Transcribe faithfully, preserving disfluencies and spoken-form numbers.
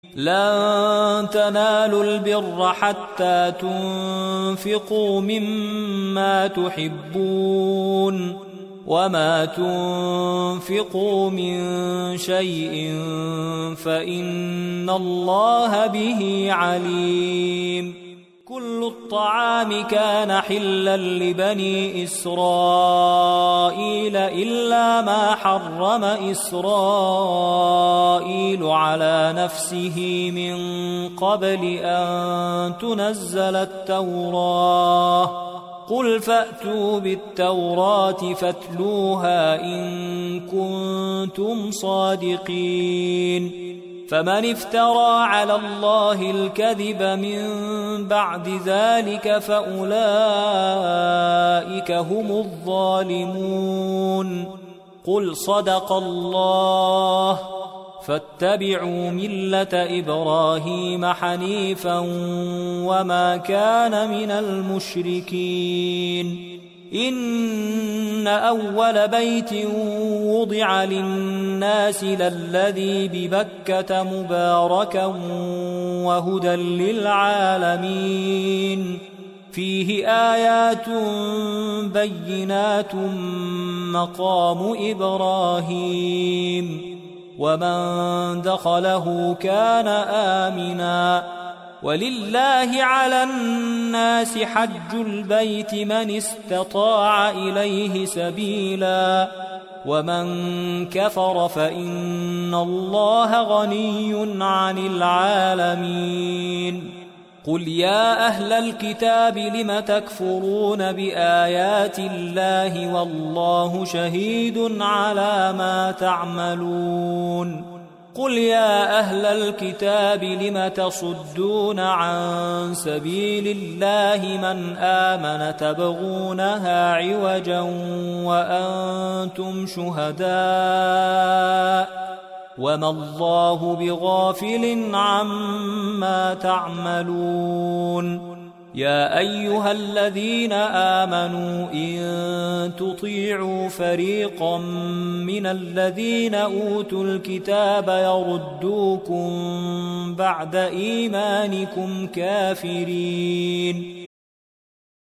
لن تنالوا البر حتى تنفقوا مما تحبون وما تنفقوا من شيء فإن الله به عليم. كل الطعام كان حلا لبني إسرائيل إلا ما حرم إسرائيل على نفسه من قبل أن تنزل التوراة. قل فأتوا بالتوراة فاتلوها إن كنتم صادقين. فمن افترى على الله الكذب من بعد ذلك فأولئك هم الظالمون. قل صدق الله فاتبعوا ملة إبراهيم حنيفا وما كان من المشركين. إن أول بيت وضع للناس للذي ببكة مباركا وهدى للعالمين. فيه آيات بينات مقام إبراهيم ومن دخله كان آمنا. ولله على الناس حج البيت من استطاع إليه سبيلا ومن كفر فإن الله غني عن العالمين. قل يا أهل الكتاب لم تكفرون بآيات الله والله شهيد على ما تعملون. قل يا أهل الكتاب لم تصدون عن سبيل الله من آمن تبغونها عوجا وأنتم شهداء وما الله بغافل عما تعملون. يا أيها الذين آمنوا إن تطيعوا فريقا من الذين أوتوا الكتاب يردوكم بعد إيمانكم كافرين